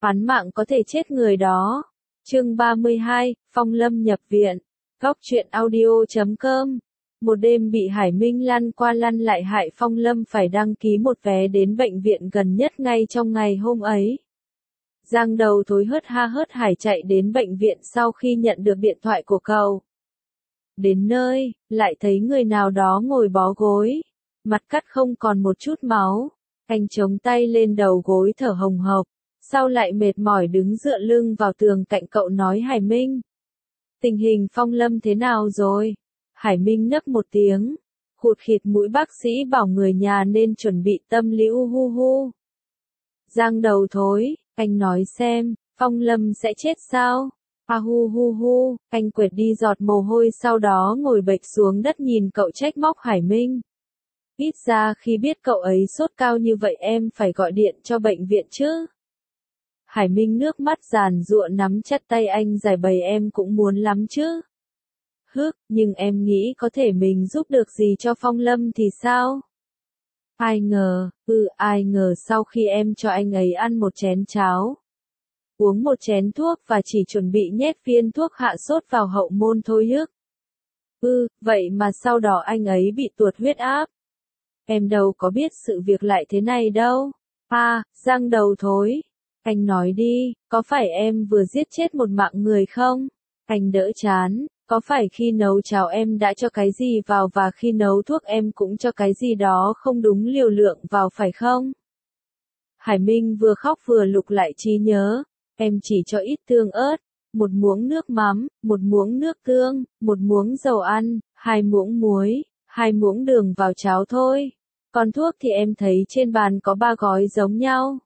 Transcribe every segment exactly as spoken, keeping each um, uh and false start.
Án mạng có thể chết người đó. Chương ba mươi hai, Phong Lâm nhập viện. Góc truyện audio chấm com. Một đêm bị Hải Minh lăn qua lăn lại hại Phong Lâm phải đăng ký một vé đến bệnh viện gần nhất ngay trong ngày hôm ấy. Giang Đầu Thối hớt ha hớt hải chạy đến bệnh viện sau khi nhận được điện thoại của cậu. Đến nơi, lại thấy người nào đó ngồi bó gối, mặt cắt không còn một chút máu. Anh chống tay lên đầu gối thở hồng hộc, sau lại mệt mỏi đứng dựa lưng vào tường cạnh cậu nói Hải Minh. Tình hình Phong Lâm thế nào rồi? Hải Minh nấc một tiếng, khụt khịt mũi bác sĩ bảo người nhà nên chuẩn bị tâm lý u hu hu. Giang Đầu Thối, anh nói xem, Phong Lâm sẽ chết sao? A hu hu hu, anh quệt đi giọt mồ hôi sau đó ngồi bệt xuống đất nhìn cậu trách móc Hải Minh. Ít ra khi biết cậu ấy sốt cao như vậy em phải gọi điện cho bệnh viện chứ. Hải Minh nước mắt giàn giụa nắm chặt tay anh giải bày em cũng muốn lắm chứ. Hức, nhưng em nghĩ có thể mình giúp được gì cho Phong Lâm thì sao? Ai ngờ, ừ ai ngờ sau khi em cho anh ấy ăn một chén cháo, uống một chén thuốc và chỉ chuẩn bị nhét viên thuốc hạ sốt vào hậu môn thôi hức. Ừ, vậy mà sau đó anh ấy bị tuột huyết áp. Em đâu có biết sự việc lại thế này đâu. À, Giang Đầu Thối. Anh nói đi, có phải em vừa giết chết một mạng người không? Anh đỡ chán, có phải khi nấu cháo em đã cho cái gì vào và khi nấu thuốc em cũng cho cái gì đó không đúng liều lượng vào phải không? Hải Minh vừa khóc vừa lục lại trí nhớ. Em chỉ cho ít tương ớt, một muỗng nước mắm, một muỗng nước tương, một muỗng dầu ăn, hai muỗng muối, hai muỗng đường vào cháo thôi. Còn thuốc thì em thấy trên bàn có ba gói giống nhau.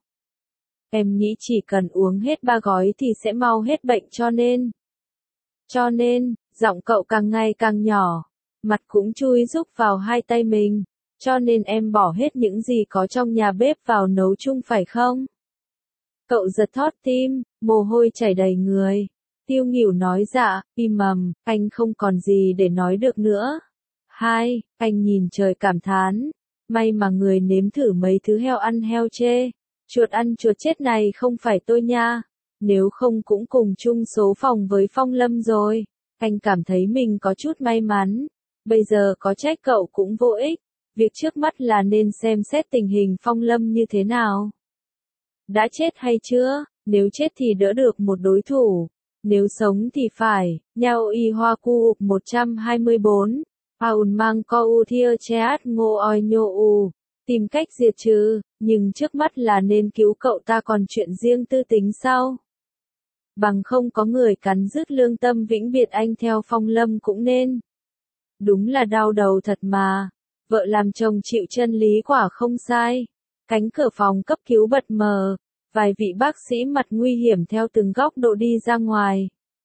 Em nghĩ chỉ cần uống hết ba gói thì sẽ mau hết bệnh cho nên. Cho nên, giọng cậu càng ngày càng nhỏ, mặt cũng chui rúc vào hai tay mình. Cho nên em bỏ hết những gì có trong nhà bếp vào nấu chung phải không? Cậu giật thót tim, mồ hôi chảy đầy người. Tiêu Nghỉu nói dạ, im mầm, anh không còn gì để nói được nữa. Hai, anh nhìn trời cảm thán. May mà người nếm thử mấy thứ heo ăn heo chê. Chuột ăn chuột chết này không phải tôi nha. Nếu không cũng cùng chung số phòng với Phong Lâm rồi. Anh cảm thấy mình có chút may mắn. Bây giờ có trách cậu cũng vô ích. Việc trước mắt là nên xem xét tình hình Phong Lâm như thế nào. Đã chết hay chưa? Nếu chết thì đỡ được một đối thủ. Nếu sống thì phải. Nhau y hoa cu một trăm hai mươi bốn. Paun mang co u thia cheat ngô oi nhô u. Tìm cách diệt trừ, nhưng trước mắt là nên cứu cậu ta còn chuyện riêng tư tính sau. Bằng không có người cắn rứt lương tâm vĩnh biệt anh theo Phong Lâm cũng nên. Đúng là đau đầu thật mà. Vợ làm chồng chịu chân lý quả không sai. Cánh cửa phòng cấp cứu bật mở. Vài vị bác sĩ mặt nguy hiểm theo từng góc độ đi ra ngoài.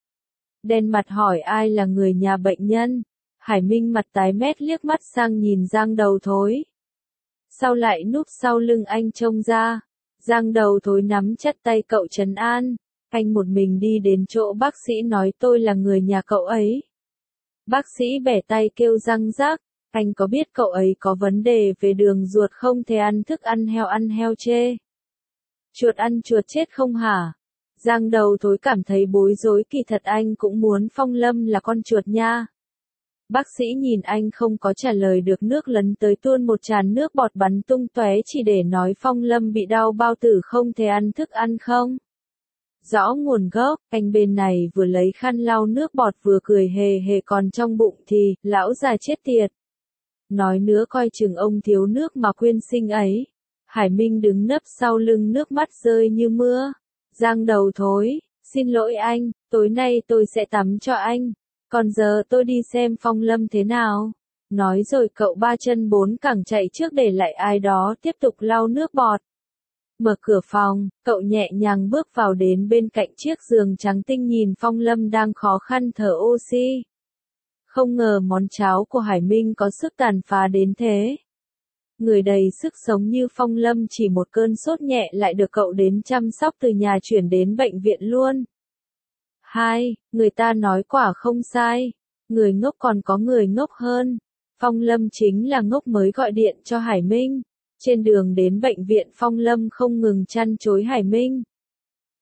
Đen mặt hỏi ai là người nhà bệnh nhân. Hải Minh mặt tái mét liếc mắt sang nhìn Giang Đầu Thối. Sau lại núp sau lưng anh trông ra. Giang Đầu Thối nắm chặt tay cậu trấn an. Anh một mình đi đến chỗ bác sĩ nói tôi là người nhà cậu ấy. Bác sĩ bẻ tay kêu răng rác. Anh có biết cậu ấy có vấn đề về đường ruột không thể ăn thức ăn heo ăn heo chê. Chuột ăn chuột chết không hả? Giang Đầu Thối cảm thấy bối rối kỳ thật anh cũng muốn Phong Lâm là con chuột nha. Bác sĩ nhìn anh không có trả lời được nước lấn tới tuôn một tràn nước bọt bắn tung tóe chỉ để nói Phong Lâm bị đau bao tử không thể ăn thức ăn không. Rõ nguồn gốc, anh bên này vừa lấy khăn lau nước bọt vừa cười hề hề còn trong bụng thì, lão già chết tiệt. Nói nữa coi chừng ông thiếu nước mà quyên sinh ấy. Hải Minh đứng nấp sau lưng nước mắt rơi như mưa. Giang Đầu Thối, xin lỗi anh, tối nay tôi sẽ tắm cho anh. Còn giờ tôi đi xem Phong Lâm thế nào. Nói rồi cậu ba chân bốn cẳng chạy trước để lại ai đó tiếp tục lau nước bọt. Mở cửa phòng, cậu nhẹ nhàng bước vào đến bên cạnh chiếc giường trắng tinh nhìn Phong Lâm đang khó khăn thở oxy. Không ngờ món cháo của Hải Minh có sức tàn phá đến thế. Người đầy sức sống như Phong Lâm chỉ một cơn sốt nhẹ lại được cậu đến chăm sóc từ nhà chuyển đến bệnh viện luôn. Hai, người ta nói quả không sai. Người ngốc còn có người ngốc hơn. Phong Lâm chính là ngốc mới gọi điện cho Hải Minh. Trên đường đến bệnh viện Phong Lâm không ngừng chăn chối Hải Minh.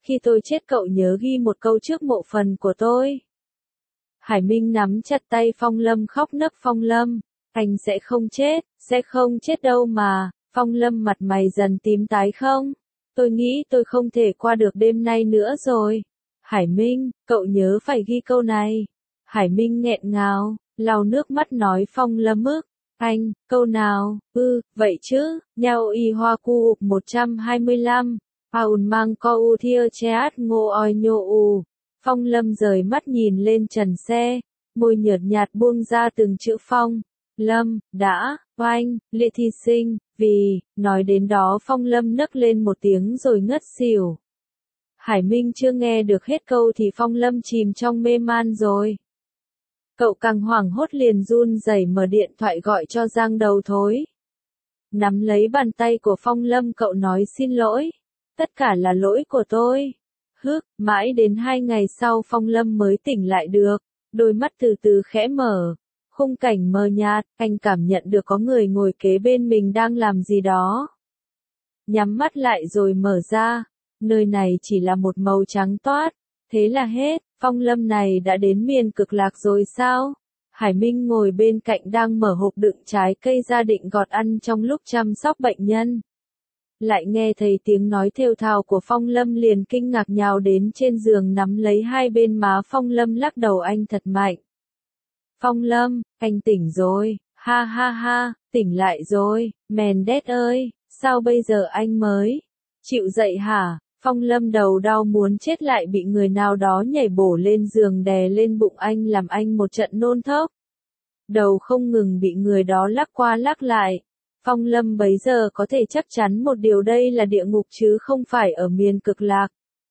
Khi tôi chết cậu nhớ ghi một câu trước mộ phần của tôi. Hải Minh nắm chặt tay Phong Lâm khóc nấc. Phong Lâm, anh sẽ không chết, sẽ không chết đâu mà. Phong Lâm mặt mày dần tím tái. Không, tôi nghĩ tôi không thể qua được đêm nay nữa rồi. Hải Minh, cậu nhớ phải ghi câu này. Hải Minh nghẹn ngào, lau nước mắt nói. Phong Lâm ức, anh, câu nào? Ừ, vậy chứ. Nhau y hoa cu một trăm hai mươi lăm. Paun mang co u thia cheat ngô oi nhô u. Phong Lâm rời mắt nhìn lên trần xe, môi nhợt nhạt buông ra từng chữ. Phong Lâm, đã, oanh, Lệ Thi Sinh, vì, nói đến đó Phong Lâm nấc lên một tiếng rồi ngất xỉu. Hải Minh chưa nghe được hết câu thì Phong Lâm chìm trong mê man rồi. Cậu càng hoảng hốt liền run rẩy mở điện thoại gọi cho Giang Đầu Thối. Nắm lấy bàn tay của Phong Lâm cậu nói xin lỗi. Tất cả là lỗi của tôi. Hức, mãi đến hai ngày sau Phong Lâm mới tỉnh lại được. Đôi mắt từ từ khẽ mở. Khung cảnh mờ nhạt, anh cảm nhận được có người ngồi kế bên mình đang làm gì đó. Nhắm mắt lại rồi mở ra. Nơi này chỉ là một màu trắng toát. Thế là hết, Phong Lâm này đã đến miền cực lạc rồi sao? Hải Minh ngồi bên cạnh đang mở hộp đựng trái cây ra định gọt ăn trong lúc chăm sóc bệnh nhân. Lại nghe thấy tiếng nói thều thào của Phong Lâm liền kinh ngạc nhào đến trên giường nắm lấy hai bên má Phong Lâm lắc đầu anh thật mạnh. Phong Lâm, anh tỉnh rồi, ha ha ha, tỉnh lại rồi, Mendes ơi, sao bây giờ anh mới chịu dậy hả? Phong Lâm đầu đau muốn chết lại bị người nào đó nhảy bổ lên giường đè lên bụng anh làm anh một trận nôn thốc. Đầu không ngừng bị người đó lắc qua lắc lại. Phong Lâm bấy giờ có thể chắc chắn một điều đây là địa ngục chứ không phải ở miền cực lạc.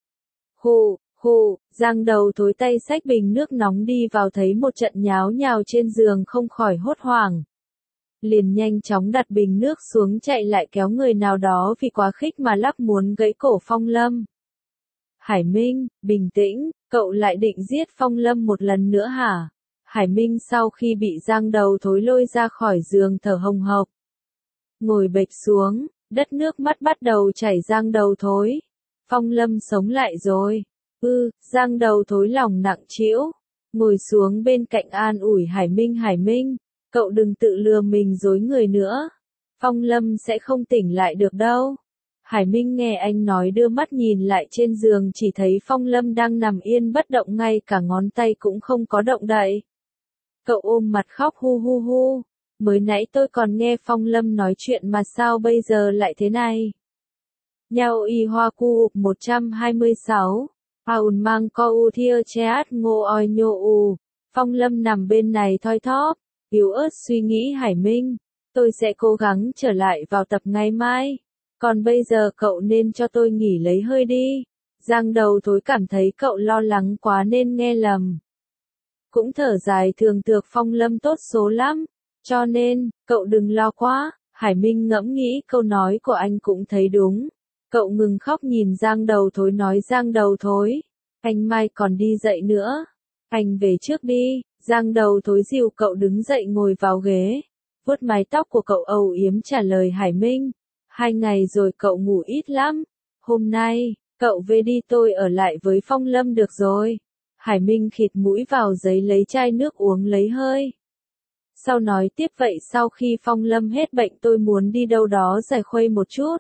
Hù, hù, Giang Đầu Thối tay xách bình nước nóng đi vào thấy một trận nháo nhào trên giường không khỏi hốt hoảng. Liền nhanh chóng đặt bình nước xuống chạy lại kéo người nào đó vì quá khích mà lắc muốn gãy cổ Phong Lâm. Hải Minh, bình tĩnh, cậu lại định giết Phong Lâm một lần nữa hả? Hải Minh sau khi bị Giang Đầu Thối lôi ra khỏi giường thở hồng hộc. Ngồi bệt xuống, đất nước mắt bắt đầu chảy. Giang Đầu Thối. Phong Lâm sống lại rồi. Ừ, Giang Đầu Thối lòng nặng trĩu. Ngồi xuống bên cạnh an ủi Hải Minh. Hải Minh, cậu đừng tự lừa mình dối người nữa. Phong Lâm sẽ không tỉnh lại được đâu. Hải Minh nghe anh nói đưa mắt nhìn lại trên giường chỉ thấy Phong Lâm đang nằm yên bất động ngay cả ngón tay cũng không có động đậy. Cậu ôm mặt khóc hu hu hu. Mới nãy tôi còn nghe Phong Lâm nói chuyện mà sao bây giờ lại thế này? Nhau y hoa cu một trăm hai mươi sáu. Paun mang co u thia cheat ngô oi nhô u. Phong Lâm nằm bên này thoi thóp, yếu ớt suy nghĩ. Hải Minh, tôi sẽ cố gắng trở lại vào tập ngày mai. Còn bây giờ cậu nên cho tôi nghỉ lấy hơi đi. Giang Đầu Thối cảm thấy cậu lo lắng quá nên nghe lầm. Cũng thở dài thường thược Phong Lâm tốt số lắm. Cho nên, cậu đừng lo quá. Hải Minh ngẫm nghĩ câu nói của anh cũng thấy đúng. Cậu ngừng khóc nhìn Giang Đầu Thối nói. Giang Đầu Thối, anh mai còn đi dậy nữa. Anh về trước đi. Giang Đầu Thối dìu cậu đứng dậy ngồi vào ghế. Vuốt mái tóc của cậu âu yếm trả lời Hải Minh. Hai ngày rồi cậu ngủ ít lắm. Hôm nay, cậu về đi tôi ở lại với Phong Lâm được rồi. Hải Minh khịt mũi vào giấy lấy chai nước uống lấy hơi. Sau nói tiếp vậy sau khi Phong Lâm hết bệnh tôi muốn đi đâu đó giải khuây một chút.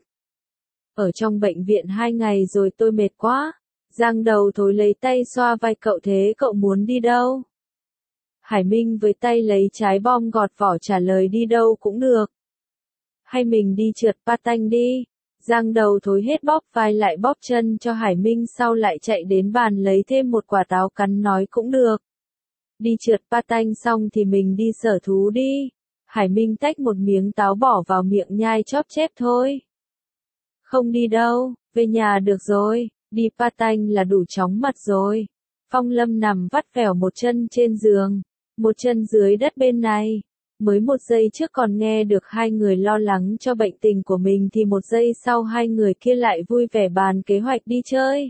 Ở trong bệnh viện hai ngày rồi tôi mệt quá. Giang Đầu Thối lấy tay xoa vai cậu. Thế cậu muốn đi đâu? Hải Minh với tay lấy trái bom gọt vỏ trả lời đi đâu cũng được. Hay mình đi trượt patin đi. Giang Đầu Thối hết bóp vai lại bóp chân cho Hải Minh sau lại chạy đến bàn lấy thêm một quả táo cắn nói cũng được. Đi trượt patin xong thì mình đi sở thú đi. Hải Minh tách một miếng táo bỏ vào miệng nhai chóp chép thôi. Không đi đâu, về nhà được rồi, đi patin là đủ chóng mặt rồi. Phong Lâm nằm vắt vẻo một chân trên giường, một chân dưới đất bên này. Mới một giây trước còn nghe được hai người lo lắng cho bệnh tình của mình thì một giây sau hai người kia lại vui vẻ bàn kế hoạch đi chơi.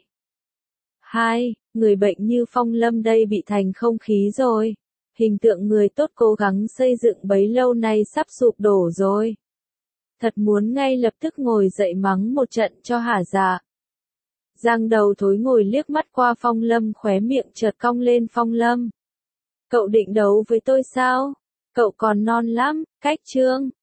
Hai, người bệnh như Phong Lâm đây bị thành không khí rồi. Hình tượng người tốt cố gắng xây dựng bấy lâu nay sắp sụp đổ rồi. Thật muốn ngay lập tức ngồi dậy mắng một trận cho hả dạ. Giang đầu thối ngồi liếc mắt qua Phong Lâm, khóe miệng chợt cong lên. Phong Lâm, cậu định đấu với tôi sao? Cậu còn non lắm, cách chương